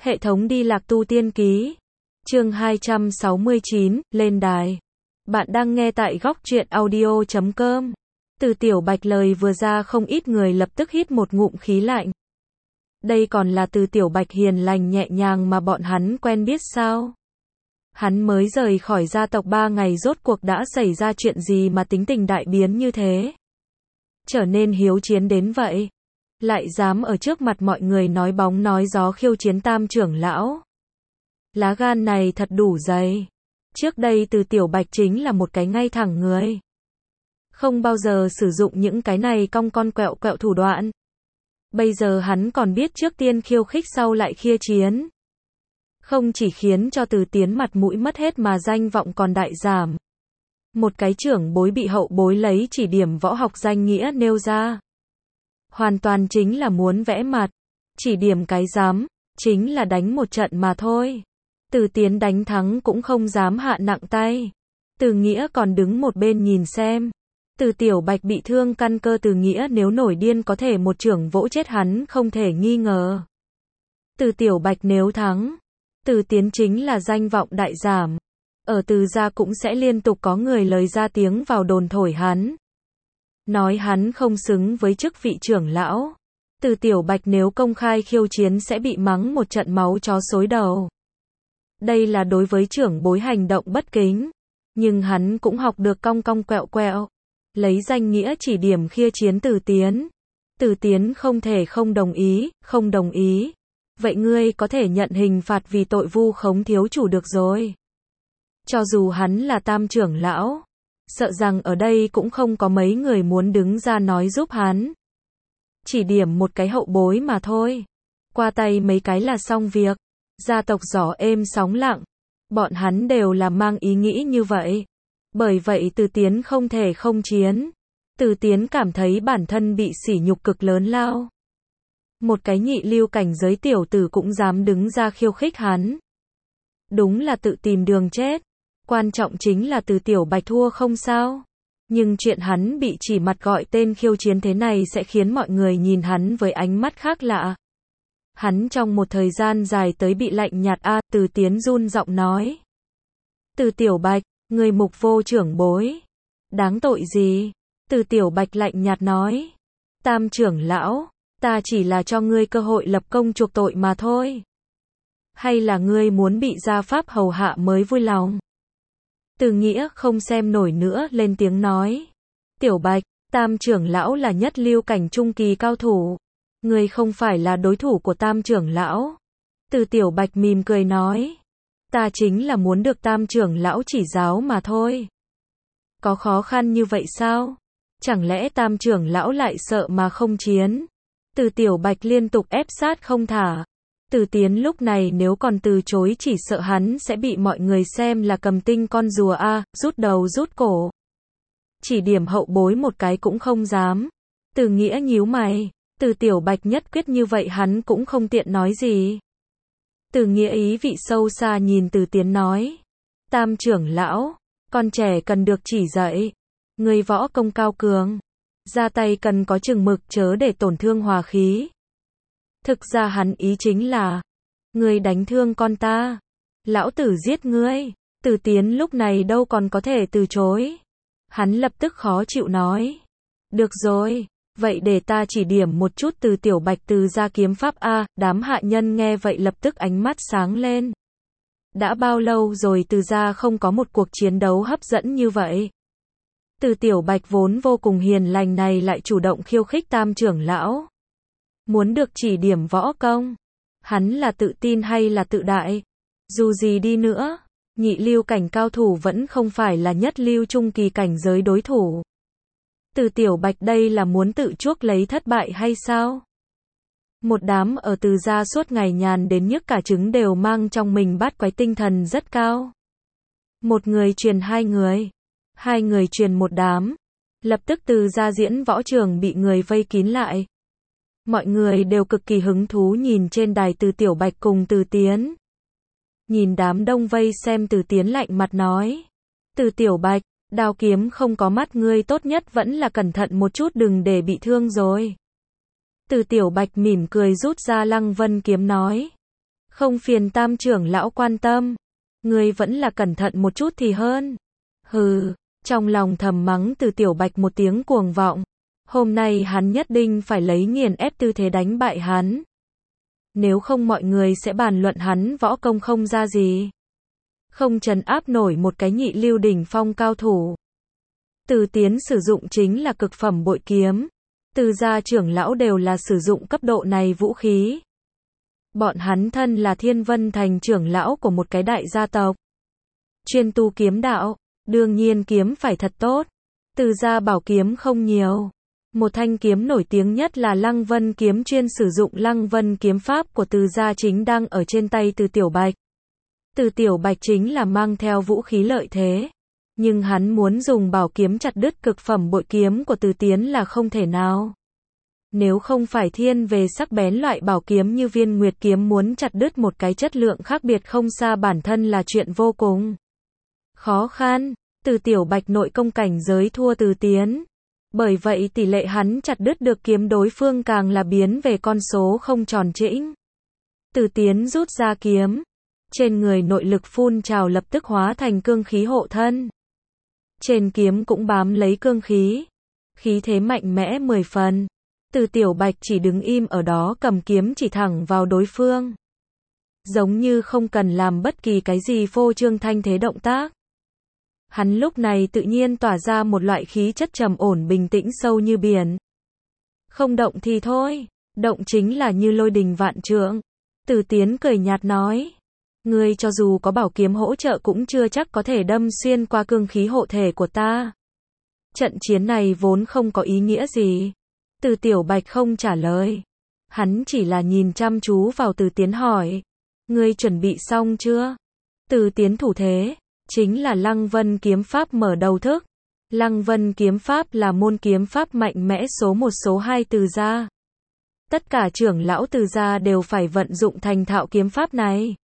Hệ thống đi lạc tu tiên ký. Chương 269, lên đài. Bạn đang nghe tại góc truyện audio.com. Từ Tiểu Bạch lời vừa ra không ít người lập tức hít một ngụm khí lạnh. Đây còn là Từ Tiểu Bạch hiền lành nhẹ nhàng mà bọn hắn quen biết sao? Hắn mới rời khỏi gia tộc 3 ngày rốt cuộc đã xảy ra chuyện gì mà tính tình đại biến như thế? Trở nên hiếu chiến đến vậy. Lại dám ở trước mặt mọi người nói bóng nói gió khiêu chiến Tam trưởng lão. Lá gan này thật đủ dày. Trước đây Từ Tiểu Bạch chính là một cái ngay thẳng người. Không bao giờ sử dụng những cái này cong con quẹo quẹo thủ đoạn. Bây giờ hắn còn biết trước tiên khiêu khích sau lại khiêu chiến. Không chỉ khiến cho Từ Tiến mặt mũi mất hết mà danh vọng còn đại giảm. Một cái trưởng bối bị hậu bối lấy chỉ điểm võ học danh nghĩa nêu ra. Hoàn toàn chính là muốn vẽ mặt. Chỉ điểm cái dám, chính là đánh một trận mà thôi. Từ Tiến đánh thắng cũng không dám hạ nặng tay. Từ Nghĩa còn đứng một bên nhìn xem. Từ Tiểu Bạch bị thương căn cơ, Từ Nghĩa nếu nổi điên có thể một chưởng vỗ chết hắn không thể nghi ngờ. Từ Tiểu Bạch nếu thắng, Từ Tiến chính là danh vọng đại giảm. Ở Từ gia cũng sẽ liên tục có người lời ra tiếng vào đồn thổi hắn. Nói hắn không xứng với chức vị trưởng lão. Từ Tiểu Bạch nếu công khai khiêu chiến sẽ bị mắng một trận máu chó xối đầu. Đây là đối với trưởng bối hành động bất kính. Nhưng hắn cũng học được cong cong quẹo quẹo. Lấy danh nghĩa chỉ điểm khiêu chiến Từ Tiến. Từ Tiến không thể không đồng ý. Vậy ngươi có thể nhận hình phạt vì tội vu khống thiếu chủ được rồi. Cho dù hắn là Tam trưởng lão, sợ rằng ở đây cũng không có mấy người muốn đứng ra nói giúp hắn. Chỉ điểm một cái hậu bối mà thôi. Qua tay mấy cái là xong việc. Gia tộc gió êm sóng lặng. Bọn hắn đều là mang ý nghĩ như vậy. Bởi vậy Từ Tiến không thể không chiến. Từ Tiến cảm thấy bản thân bị sỉ nhục cực lớn lao. Một cái nhị lưu cảnh giới tiểu tử cũng dám đứng ra khiêu khích hắn. Đúng là tự tìm đường chết. Quan trọng chính là Từ Tiểu Bạch thua không sao. Nhưng chuyện hắn bị chỉ mặt gọi tên khiêu chiến thế này sẽ khiến mọi người nhìn hắn với ánh mắt khác lạ. Hắn trong một thời gian dài tới bị lạnh nhạt Từ Tiến run giọng nói. Từ Tiểu Bạch, người mục vô trưởng bối. Đáng tội gì? Từ Tiểu Bạch lạnh nhạt nói. Tam trưởng lão, ta chỉ là cho ngươi cơ hội lập công chuộc tội mà thôi. Hay là ngươi muốn bị gia pháp hầu hạ mới vui lòng? Từ Nghĩa không xem nổi nữa lên tiếng nói. Tiểu Bạch, Tam trưởng lão là nhất lưu cảnh trung kỳ cao thủ. Ngươi không phải là đối thủ của Tam trưởng lão. Từ Tiểu Bạch mỉm cười nói. Ta chính là muốn được Tam trưởng lão chỉ giáo mà thôi. Có khó khăn như vậy sao? Chẳng lẽ Tam trưởng lão lại sợ mà không chiến? Từ Tiểu Bạch liên tục ép sát không thả. Từ Tiến lúc này nếu còn từ chối chỉ sợ hắn sẽ bị mọi người xem là cầm tinh con rùa rút đầu rút cổ. Chỉ điểm hậu bối một cái cũng không dám. Từ Nghĩa nhíu mày. Từ Tiểu Bạch nhất quyết như vậy hắn cũng không tiện nói gì. Từ Nghĩa ý vị sâu xa nhìn Từ Tiến nói. Tam trưởng lão, con trẻ cần được chỉ dạy. Người võ công cao cường. Ra tay cần có chừng mực chớ để tổn thương hòa khí. Thực ra hắn ý chính là. Ngươi đánh thương con ta. Lão tử giết ngươi. Từ Tiến lúc này đâu còn có thể từ chối. Hắn lập tức khó chịu nói. Được rồi. Vậy để ta chỉ điểm một chút. Từ Tiểu Bạch từ ra kiếm pháp đám hạ nhân nghe vậy lập tức ánh mắt sáng lên. Đã bao lâu rồi Từ gia không có một cuộc chiến đấu hấp dẫn như vậy. Từ Tiểu Bạch vốn vô cùng hiền lành này lại chủ động khiêu khích Tam trưởng lão. Muốn được chỉ điểm võ công. Hắn là tự tin hay là tự đại? Dù gì đi nữa, nhị lưu cảnh cao thủ vẫn không phải là nhất lưu trung kỳ cảnh giới đối thủ. Từ Tiểu Bạch đây là muốn tự chuốc lấy thất bại hay sao? Một đám ở Từ gia suốt ngày nhàn đến nhức cả trứng đều mang trong mình bát quái tinh thần rất cao. Một người truyền hai người. Hai người truyền một đám. Lập tức Từ gia diễn võ trường bị người vây kín lại. Mọi người đều cực kỳ hứng thú nhìn trên đài Từ Tiểu Bạch cùng Từ Tiến. Nhìn đám đông vây xem Từ Tiến lạnh mặt nói. Từ Tiểu Bạch, đao kiếm không có mắt ngươi tốt nhất vẫn là cẩn thận một chút đừng để bị thương rồi. Từ Tiểu Bạch mỉm cười rút ra Lăng Vân kiếm nói. Không phiền Tam trưởng lão quan tâm. Ngươi vẫn là cẩn thận một chút thì hơn. Hừ, trong lòng thầm mắng Từ Tiểu Bạch một tiếng cuồng vọng. Hôm nay hắn nhất định phải lấy nghiền ép tư thế đánh bại hắn. Nếu không mọi người sẽ bàn luận hắn võ công không ra gì. Không trấn áp nổi một cái nhị lưu đỉnh phong cao thủ. Từ Tiến sử dụng chính là cực phẩm bội kiếm. Từ gia trưởng lão đều là sử dụng cấp độ này vũ khí. Bọn hắn thân là Thiên Vân Thành trưởng lão của một cái đại gia tộc. Chuyên tu kiếm đạo, đương nhiên kiếm phải thật tốt. Từ gia bảo kiếm không nhiều. Một thanh kiếm nổi tiếng nhất là Lăng Vân kiếm, chuyên sử dụng Lăng Vân kiếm pháp của Từ gia chính đang ở trên tay Từ Tiểu Bạch. Từ Tiểu Bạch chính là mang theo vũ khí lợi thế. Nhưng hắn muốn dùng bảo kiếm chặt đứt cực phẩm bội kiếm của Từ Tiến là không thể nào. Nếu không phải thiên về sắc bén loại bảo kiếm như Viên Nguyệt kiếm, muốn chặt đứt một cái chất lượng khác biệt không xa bản thân là chuyện vô cùng khó khăn. Từ Tiểu Bạch nội công cảnh giới thua Từ Tiến. Bởi vậy tỷ lệ hắn chặt đứt được kiếm đối phương càng là biến về con số không tròn trĩnh. Từ Tiến rút ra kiếm. Trên người nội lực phun trào lập tức hóa thành cương khí hộ thân. Trên kiếm cũng bám lấy cương khí. Khí thế mạnh mẽ 10 phần. Từ Tiểu Bạch chỉ đứng im ở đó cầm kiếm chỉ thẳng vào đối phương. Giống như không cần làm bất kỳ cái gì phô trương thanh thế động tác. Hắn lúc này tự nhiên tỏa ra một loại khí chất trầm ổn bình tĩnh sâu như biển. Không động thì thôi, động chính là như lôi đình vạn trượng. Từ Tiến cười nhạt nói. Ngươi cho dù có bảo kiếm hỗ trợ cũng chưa chắc có thể đâm xuyên qua cương khí hộ thể của ta. Trận chiến này vốn không có ý nghĩa gì. Từ Tiểu Bạch không trả lời. Hắn chỉ là nhìn chăm chú vào Từ Tiến hỏi. Ngươi chuẩn bị xong chưa? Từ Tiến thủ thế. Chính là Lăng Vân kiếm pháp mở đầu thức. Lăng Vân kiếm pháp là môn kiếm pháp mạnh mẽ số 1 số 2 Từ gia. Tất cả trưởng lão Từ gia đều phải vận dụng thành thạo kiếm pháp này.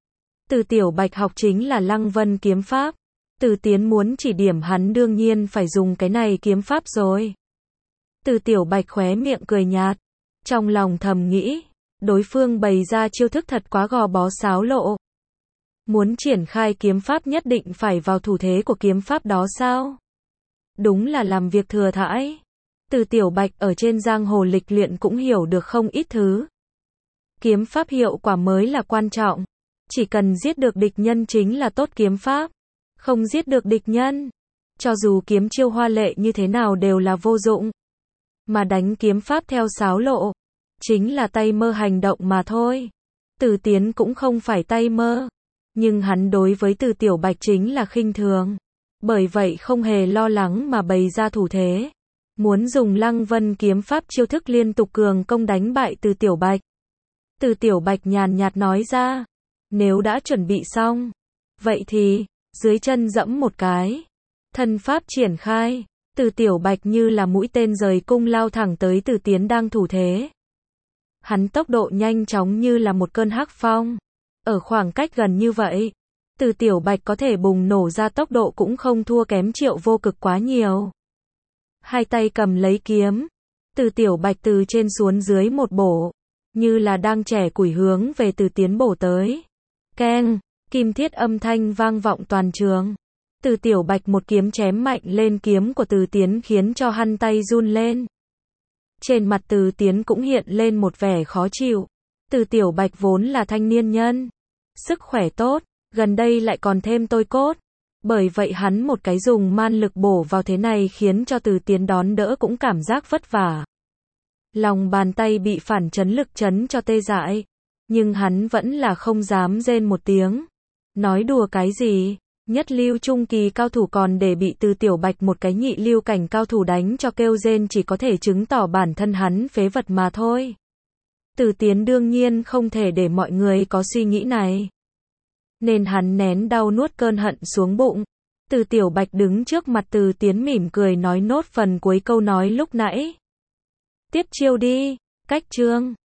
Từ Tiểu Bạch học chính là Lăng Vân kiếm pháp. Từ Tiến muốn chỉ điểm hắn đương nhiên phải dùng cái này kiếm pháp rồi. Từ Tiểu Bạch khóe miệng cười nhạt. Trong lòng thầm nghĩ. Đối phương bày ra chiêu thức thật quá gò bó xáo lộ. Muốn triển khai kiếm pháp nhất định phải vào thủ thế của kiếm pháp đó sao? Đúng là làm việc thừa thãi. Từ Tiểu Bạch ở trên giang hồ lịch luyện cũng hiểu được không ít thứ. Kiếm pháp hiệu quả mới là quan trọng. Chỉ cần giết được địch nhân chính là tốt kiếm pháp. Không giết được địch nhân, cho dù kiếm chiêu hoa lệ như thế nào đều là vô dụng. Mà đánh kiếm pháp theo xáo lộ, chính là tay mơ hành động mà thôi. Từ Tiến cũng không phải tay mơ. Nhưng hắn đối với Từ Tiểu Bạch chính là khinh thường. Bởi vậy không hề lo lắng mà bày ra thủ thế. Muốn dùng Lăng Vân kiếm pháp chiêu thức liên tục cường công đánh bại Từ Tiểu Bạch. Từ Tiểu Bạch nhàn nhạt nói ra. Nếu đã chuẩn bị xong. Vậy thì, dưới chân dẫm một cái. Thân pháp triển khai. Từ Tiểu Bạch như là mũi tên rời cung lao thẳng tới Từ Tiến đang thủ thế. Hắn tốc độ nhanh chóng như là một cơn hắc phong. Ở khoảng cách gần như vậy, Từ Tiểu Bạch có thể bùng nổ ra tốc độ cũng không thua kém Triệu Vô Cực quá nhiều. Hai tay cầm lấy kiếm, Từ Tiểu Bạch từ trên xuống dưới một bổ, như là đang chẻ củi hướng về Từ Tiến bổ tới. Keng, kim thiết âm thanh vang vọng toàn trường. Từ Tiểu Bạch một kiếm chém mạnh lên kiếm của Từ Tiến khiến cho hắn tay run lên. Trên mặt Từ Tiến cũng hiện lên một vẻ khó chịu. Từ Tiểu Bạch vốn là thanh niên nhân, sức khỏe tốt, gần đây lại còn thêm tôi cốt. Bởi vậy hắn một cái dùng man lực bổ vào thế này khiến cho Từ Tiến đón đỡ cũng cảm giác vất vả. Lòng bàn tay bị phản chấn lực chấn cho tê dại. Nhưng hắn vẫn là không dám rên một tiếng. Nói đùa cái gì? Nhất lưu trung kỳ cao thủ còn để bị Từ Tiểu Bạch một cái nhị lưu cảnh cao thủ đánh cho kêu rên chỉ có thể chứng tỏ bản thân hắn phế vật mà thôi. Từ Tiến đương nhiên không thể để mọi người có suy nghĩ này. Nên hắn nén đau nuốt cơn hận xuống bụng. Từ Tiểu Bạch đứng trước mặt Từ Tiến mỉm cười nói nốt phần cuối câu nói lúc nãy. Tiếp chiêu đi, cách chương.